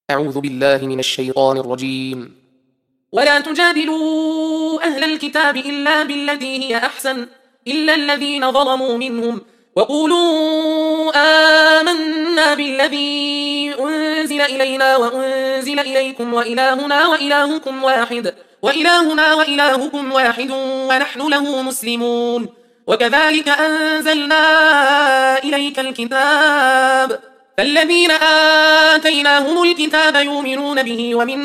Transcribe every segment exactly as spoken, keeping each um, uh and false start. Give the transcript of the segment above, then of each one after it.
أعوذ بالله من الشيطان الرجيم. ولا تجادلوا أهل الكتاب إلا بالتي هي أحسن إلا الذين ظلموا منهم وقولوا آمنا بالذي أنزل إلينا وأنزل إليكم وإلهنا وإلهكم واحد وإلهنا وإلهكم واحد ونحن له مسلمون. وكذلك أنزلنا إليك الكتاب فالذين آتيناهم الكتاب يؤمنون به ومن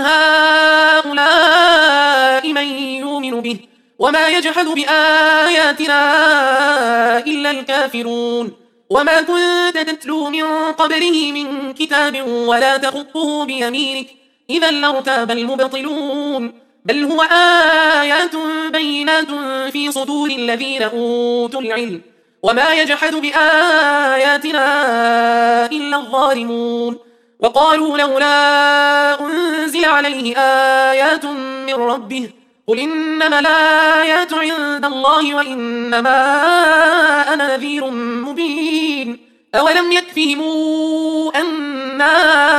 هؤلاء من يؤمن به وما يجحد بآياتنا إلا الكافرون. وما كنت تتلو من قبله من كتاب ولا تخطه بيمينك إذا لارتاب المبطلون بل هو آيات بينات في صدور الذين أوتوا العلم وما يجحد بآياتنا إلا الظالمون. وقالوا لولا أنزل عليه آيات من ربه قل إنما الآيات عند الله وإنما أنا نذير مبين. أولم يكفهم أنا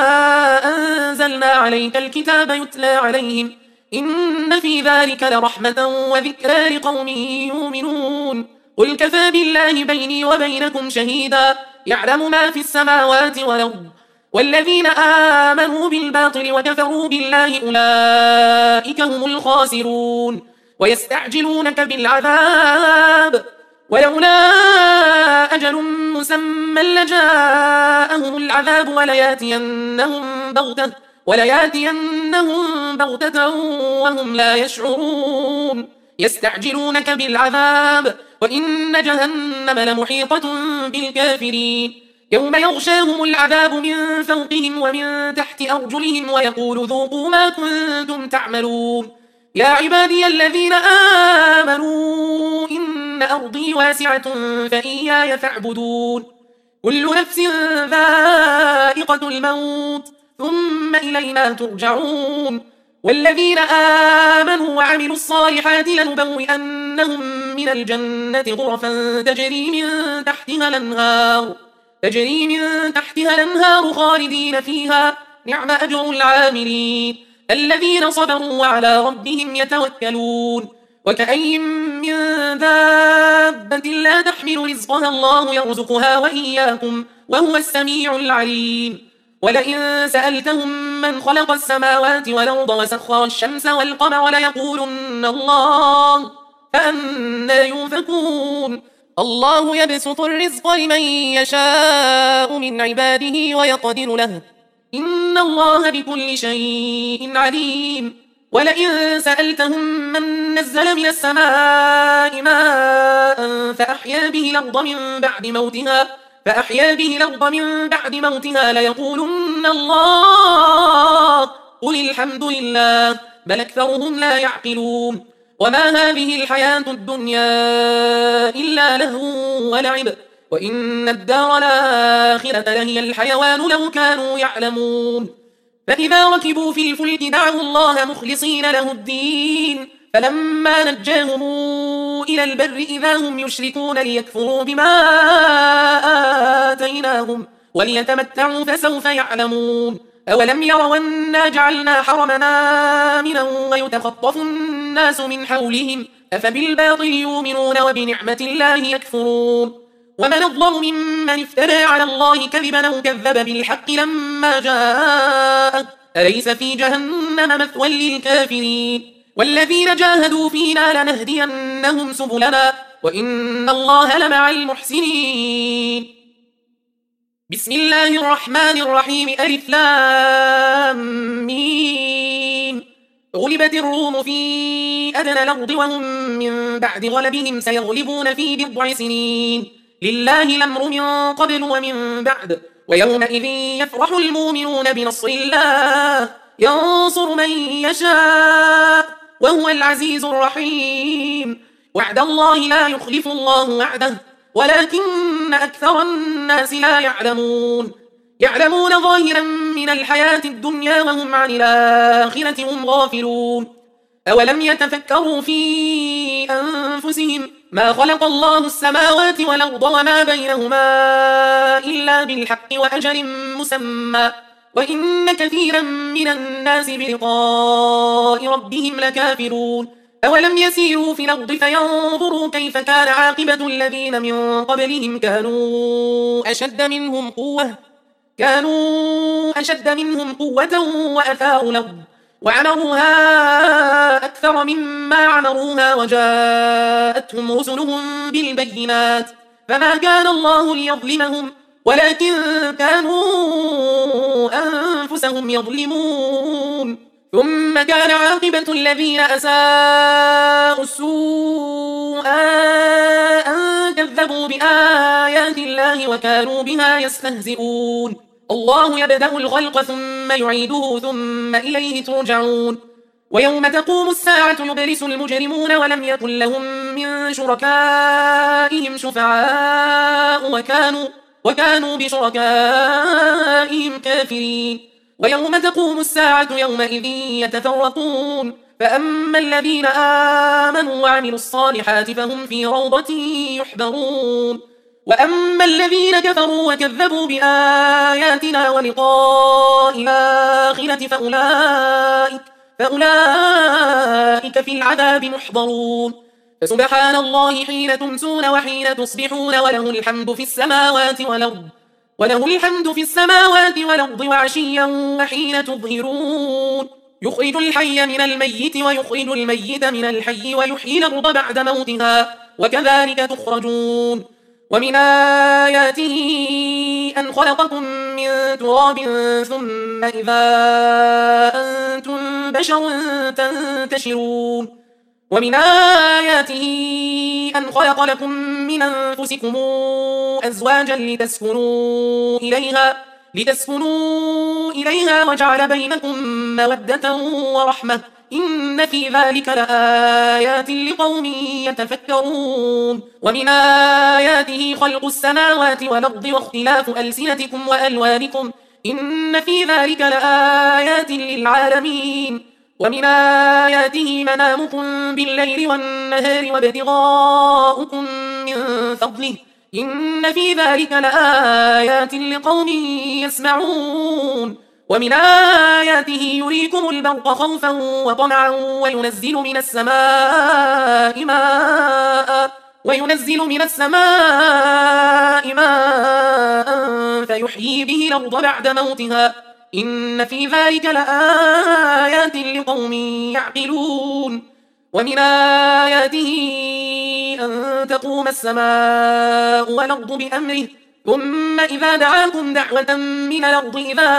أنزلنا عليك الكتاب يتلى عليهم إن في ذلك لرحمة وذكرى لقوم يؤمنون. قل كفى بالله بيني وبينكم شهيدا يعلم ما في السماوات والأرض والذين آمنوا بالباطل وكفروا بالله أولئك هم الخاسرون. ويستعجلونك بالعذاب ولولا أجل مسمى لجاءهم العذاب ولياتينهم بغتة ولياتينهم بغتة وهم لا يشعرون. يستعجلونك بالعذاب وإن جهنم لمحيطة بالكافرين يوم يغشاهم العذاب من فوقهم ومن تحت أرجلهم ويقول ذوقوا ما كنتم تعملون. يا عبادي الذين آمنوا إن أرضي واسعة فإياي فاعبدون. كل نفس ذائقة الموت ثم إلينا ترجعون. والذين آمنوا وعملوا الصالحات لنبوئنهم من الجنة غرفا تجري من تحتها الأنهار تجري من تحتها الأنهار خالدين فيها نعم أجر العاملين الذين صبروا وعلى ربهم يتوكلون. وكأين من دابة لا تحمل رزقها الله يرزقها وإياكم وهو السميع العليم. ولئن سألتهم من خلق السماوات والأرض وسخر الشمس والقمر ليقولن الله فأنى يؤفكون. الله يبسط الرزق لمن يشاء من عباده ويقدر له إن الله بكل شيء عليم. ولئن سألتهم من نزل من السماء ماء فأحيا به الأرض من بعد موتها فأحيا به الأرض من بعد موتها ليقولن الله قل الحمد لله بل أكثرهم لا يعقلون. وما هذه الحياة الدنيا إلا لهو ولعب وإن الدار الآخرة لهي الحيوان لو كانوا يعلمون. فإذا ركبوا في الفلك دعوا الله مخلصين له الدين فلما نجاهم إلى البر إذا هم يشركون ليكفروا بما آتيناهم وليتمتعوا فسوف يعلمون. أولم يروا أنا جعلنا حرمنا آمنا ويتخطف الناس من حولهم أفبالباطل يؤمنون وبنعمة الله يكفرون. ومن أظلم ممن افترى على الله كذبا أو كذب بالحق لما جاءه أليس في جهنم مثوى للكافرين. والذين جاهدوا فينا لنهدينهم سبلنا وإن الله لمع المحسنين. بسم الله الرحمن الرحيم ألف لام ميم. غلبت الروم في أدنى الأرض وهم من بعد غلبهم سيغلبون في بضع سنين لله الأمر من قبل ومن بعد ويومئذ يفرح المؤمنون بنصر الله ينصر من يشاء وهو العزيز الرحيم. وعد الله لا يخلف الله وعده ولكن أكثر الناس لا يعلمون. يعلمون ظاهرا من الحياة الدنيا وهم عن الآخرة هم غافلون. أولم يتفكروا في أنفسهم ما خلق الله السماوات والأرض وما بينهما إلا بالحق وأجل مسمى وإن كثيرا من الناس بلقاء ربهم لكافرون أولم يسيروا في الأرض فينظروا كيف كان عاقبة الذين من قبلهم كانوا أشد منهم قوة كانوا أشد منهم قوة وأثاروا الأرض وعمروها أكثر مما عمروها وجاءتهم رسلهم بالبينات فما كان الله ليظلمهم ولكن كانوا أنفسهم يظلمون ثم كان عاقبة الذين أساءوا السوء أن كذبوا بآيات الله وكانوا بها يستهزئون الله يبدأ الخلق ثم يعيده ثم إليه ترجعون ويوم تقوم الساعة يبلس المجرمون ولم يكن لهم من شركائهم شفعاء وكانوا, وكانوا بشركائهم كافرين ويوم تقوم الساعة يومئذ يتفرقون فأما الذين آمنوا وعملوا الصالحات فهم في روضة يحبرون وأما الذين كفروا وكذبوا بآياتنا ولقاء الآخرة فأولئك, فأولئك في العذاب محضرون فسبحان الله حين تمسون وحين تصبحون وله الحمد في السماوات والأرض وله الحمد في السماوات والأرض وعشيا وحين تظهرون يخرج الحي من الميت ويخرج الميت من الحي ويحيي الأرض بعد موتها وكذلك تخرجون ومن آياته أن خلقكم من تراب ثم إذا أنتم بشر تنتشرون ومن آياته أن خلق لكم من أنفسكم أزواجا لتسكنوا إليها, لتسكنوا إليها وجعل بينكم مودة ورحمة إن في ذلك لآيات لقوم يتفكرون ومن آياته خلق السماوات والأرض واختلاف ألسنتكم وألوانكم إن في ذلك لآيات للعالمين ومن آياته منامكم بالليل والنهار وابتغاؤكم من فضله إن في ذلك لآيات لقوم يسمعون ومن آياته يريكم البرق خوفا وطمعا وينزل من السماء ماء وينزل من السماء ماء فيحيي به الأرض بعد موتها إن في ذلك لآيات لقوم يعقلون ومن آياته أن تقوم السماء والأرض بأمره ثم إذا دعاكم دعوة من الأرض إذا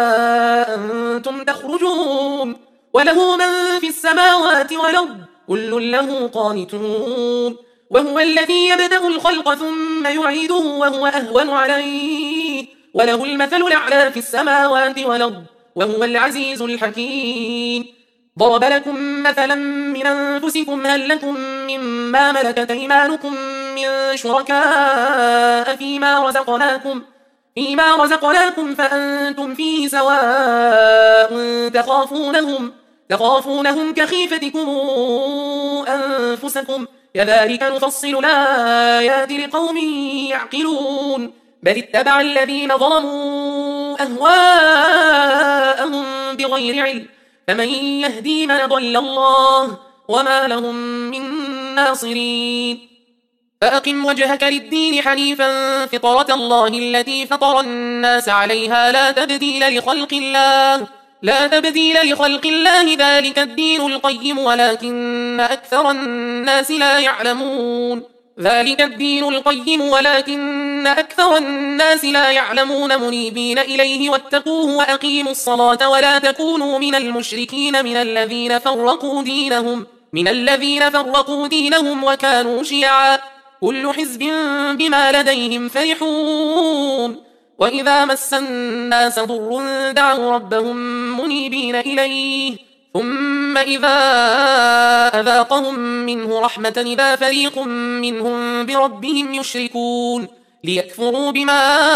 أنتم تخرجون وله من في السماوات والأرض كل له قانتون وهو الذي يبدأ الخلق ثم يعيده وهو أهون عليه وله المثل الأعلى في السماوات والأرض وهو العزيز الحكيم ضرب لكم مثلا من أنفسكم هل لكم مما ملكت أيمانكم من شركاء فيما رزقناكم فيما رزقناكم فأنتم فيه سواء تخافونهم تخافونهم كخيفتكم أنفسكم كذلك نفصل الآيات لقوم يعقلون بل اتبع الذين ظلموا أهواءهم بغير علم فمن يهدي من ضل الله وما لهم من ناصرين فأقم وجهك للدين حنيفا فطرة الله التي فطر الناس عليها لا تبديل لخلق الله لا تبديل لخلق الله ذلك الدين القيم ولكن أكثر الناس لا يعلمون ذلك الدين القيم ولكن أكثر الناس لا يعلمون منيبين إليه واتقوه وأقيموا الصلاة ولا تكونوا من المشركين من الذين فرقوا دينهم من الذين فرقوا دينهم وكانوا شيعا كل حزب بما لديهم فرحون وإذا مس الناس ضر دعوا ربهم منيبين إليه ثم إذا أذاقهم منه رحمة إذا فريق منهم بربهم يشركون ليكفروا بما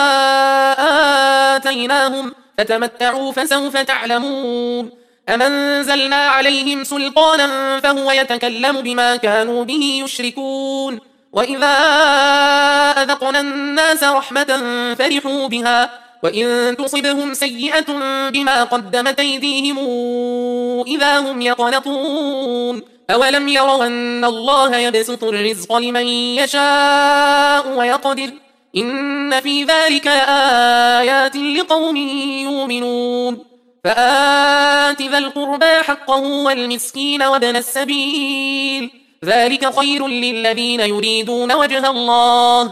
آتيناهم فتمتعوا فسوف تعلمون أم أنزلنا عليهم سلطانا فهو يتكلم بما كانوا به يشركون وإذا أذقنا الناس رحمة فرحوا بها وإن تصبهم سيئة بما قدمت أيديهم إذا هم يقنطون أولم يروا أن الله يبسط الرزق لمن يشاء ويقدر إن في ذلك لآيات لقوم يؤمنون فآت ذا القربى حقه والمسكين وابن السبيل ذلك خير للذين يريدون وجه الله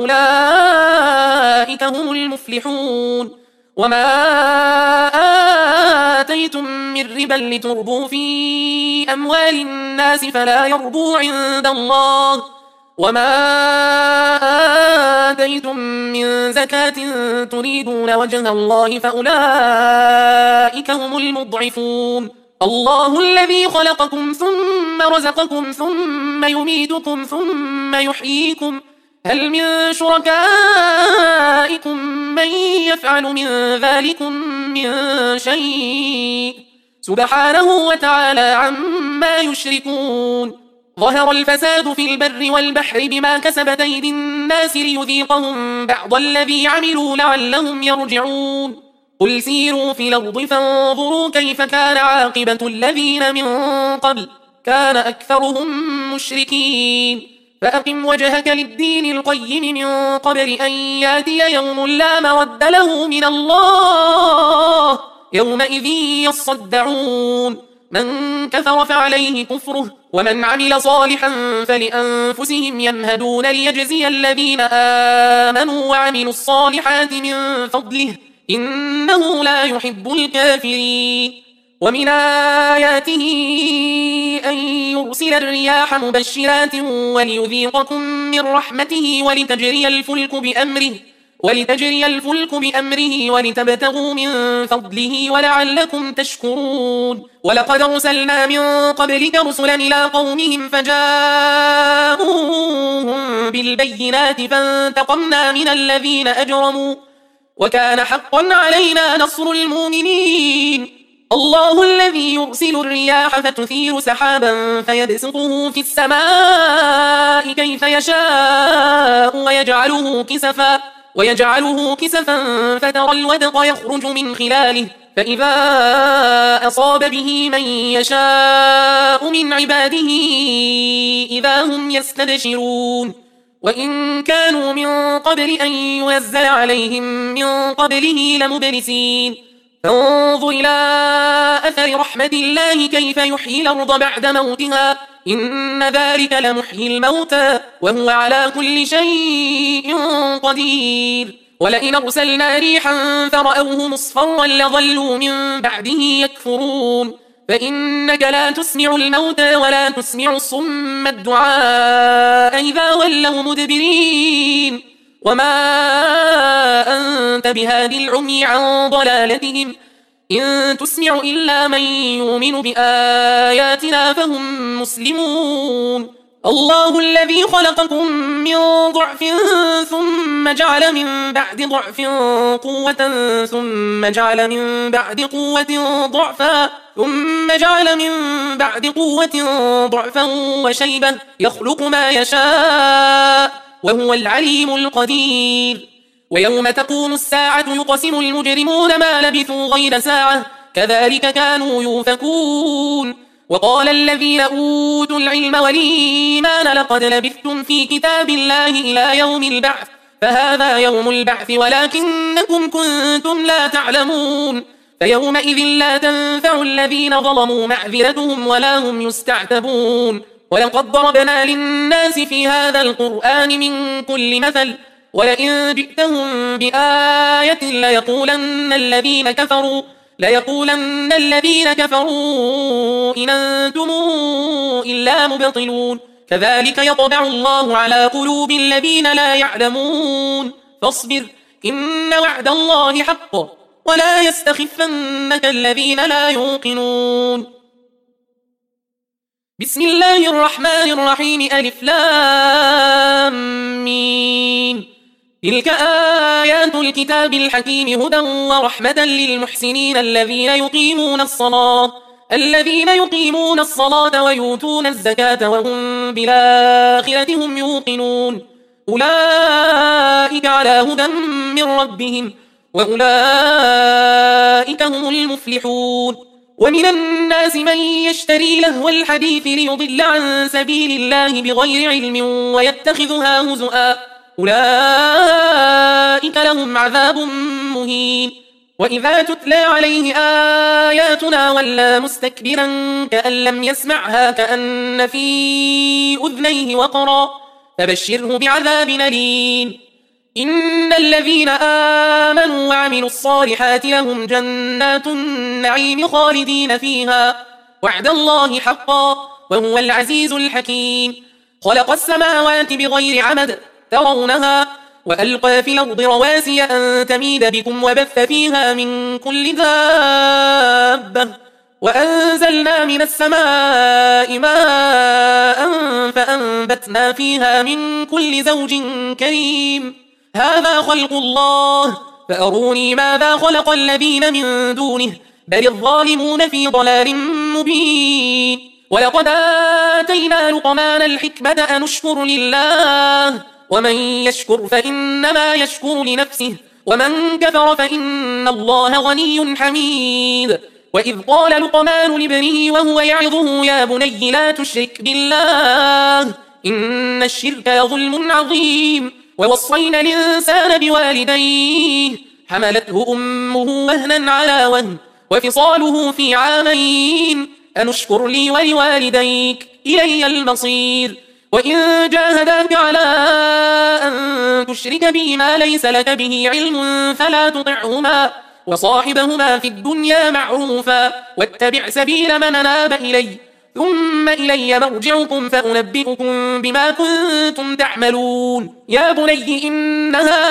وأولئك هم المفلحون وما آتيتم من ربا لتربوا في أموال الناس فلا يربو عند الله وما آتيتم من زكاة تريدون وجه الله فأولئك هم المضعفون الله الذي خلقكم ثم رزقكم ثم يميتكم ثم يحييكم هل من شركائكم من يفعل من ذلكم من شيء سبحانه وتعالى عما يشركون ظهر الفساد في البر والبحر بما كسبت أيدي الناس ليذيقهم بعض الذي عملوا لعلهم يرجعون قل سيروا في الأرض فانظروا كيف كان عاقبة الذين من قبل كان أكثرهم مشركين فأقم وجهك للدين القيم من قبل أن ياتي يوم لا مرد له من الله يومئذ يصدعون من كفر فعليه كفره ومن عمل صالحا فلأنفسهم يمهدون ليجزي الذين آمنوا وعملوا الصالحات من فضله إنه لا يحب الكافرين ومن آياته أن يرسل الرياح مبشرات وليذيقكم من رحمته ولتجري الفلك بأمره ولتجري الفلك بأمره ولتبتغوا من فضله ولعلكم تشكرون ولقد أرسلنا من قبلك رسلا إلى قومهم فجاءوهم بالبينات فانتقمنا من الذين أجرموا وكان حقا علينا نصر المؤمنين الله الذي يرسل الرياح فتثير سحابا فيبسطه في السماء كيف يشاء ويجعله كسفا ويجعله كسفا فترى الودق يخرج من خلاله فإذا أصاب به من يشاء من عباده إذا هم يستبشرون وإن كانوا من قبل أن ينزل عليهم من قبله لمبلسين فانظر إلى أثر رحمة الله كيف يحيي الأرض بعد موتها إن ذلك لمحيي الموتى وهو على كل شيء قدير ولئن أرسلنا ريحا فرأوه مصفرا لظلوا من بعده يكفرون فإنك لا تسمع الموتى ولا تسمع الصم الدعاء إذا ولوا مدبرين وما أنت بهاد العمي عن ضلالتهم إن تسمع إلا من يؤمن بآياتنا فهم مسلمون الله الذي خلقكم من ضعف ثم جعل من بعد ضعف قوة ثم جعل من بعد قوة ضعفا ثم جعل من بعد قوة ضعفا وشيبة يخلق ما يشاء وهو العليم القدير ويوم تقوم الساعة يقسم المجرمون ما لبثوا غير ساعة كذلك كانوا يؤفكون وقال الذين أوتوا العلم والإيمان لقد لبثتم في كتاب الله إلى يوم البعث فهذا يوم البعث ولكنكم كنتم لا تعلمون فيومئذ لا تنفع الذين ظلموا معذرتهم ولا هم يستعتبون ولقد ضربنا للناس في هذا القرآن من كل مثل ولئن جئتهم بآية ليقولن الذين كفروا ليقولن الذين كفروا إن أنتم إلا مبطلون كذلك يطبع الله على قلوب الذين لا يعلمون فاصبر إن وعد الله حق ولا يستخفنك الذين لا يوقنون بسم الله الرحمن الرحيم ألف لام ميم تلك آيات الكتاب الحكيم هدى ورحمة للمحسنين الذين يقيمون الصلاة الذين يقيمون الصلاة ويؤتون الزكاة وهم بالآخرة هم يوقنون أولئك على هدى من ربهم وأولئك هم المفلحون. ومن الناس من يشتري لهو الحديث ليضل عن سبيل الله بغير علم ويتخذها هزؤا، أولئك لهم عذاب مهين. وإذا تتلى عليه آياتنا ولى مستكبرا كأن لم يسمعها كأن في أذنيه وقرا، فبشره بعذاب أليم. إن الذين آمنوا وعملوا الصالحات لهم جنات النعيم خالدين فيها، وعد الله حقا وهو العزيز الحكيم. خلق السماوات بغير عمد ترونها، وألقى في الأرض رواسي أن تميد بكم وبث فيها من كل دابة، وأنزلنا من السماء ماء فأنبتنا فيها من كل زوج كريم. هذا خلق الله فأروني ماذا خلق الذين من دونه، بل الظالمون في ضلال مبين. ولقد آتينا لقمان الحكمة أن اشكر لله، ومن يشكر فإنما يشكر لنفسه، ومن كفر فإن الله غني حميد. وإذ قال لقمان لابنه وهو يعظه يا بني لا تشرك بالله إن الشرك لظلم عظيم. ووصينا الإنسان بوالديه حملته أمه وهنا على وهن وفصاله في عامين أن اشكر لي ولوالديك إلي المصير. وإن جاهداك على أن تشرك بي ما ليس لك به علم فلا تطعهما، وصاحبهما في الدنيا معروفا، واتبع سبيل من أناب إلي، ثم إلي مرجعكم فأنبئكم بما كنتم تعملون. يا بني إنها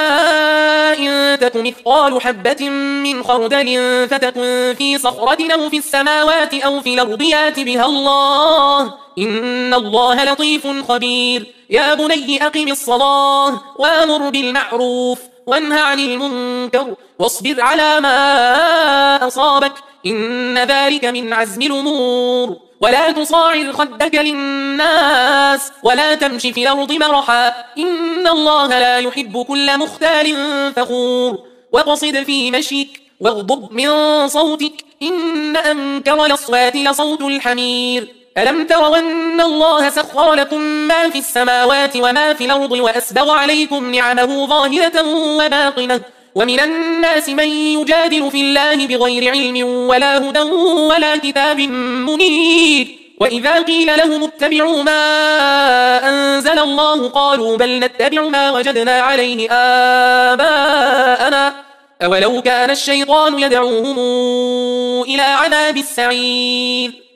إن تك مثقال حبة من خردل فتكن في صخرة أو في السماوات أو في الأرض يأت بها الله، إن الله لطيف خبير. يا بني أقم الصلاة وأمر بالمعروف وانهى عن المنكر واصبر على ما أصابك، إن ذلك من عزم الأمور. ولا تصاعر خدك للناس ولا تمش في الأرض مرحا، إن الله لا يحب كل مختال فخور. واقصد في مشيك واغضب من صوتك، إن أنكر الأصوات لصوت الحمير. ألم تروا أن الله سخر لكم ما في السماوات وما في الأرض وأسبغ عليكم نعمه ظاهرة وباطنة، ومن الناس من يجادل في الله بغير علم ولا هدى ولا كتاب منير. وإذا قيل لهم اتبعوا ما أنزل الله قالوا بل نتبع ما وجدنا عليه آباءنا، أولو كان الشيطان يدعوهم إلى عذاب السعير.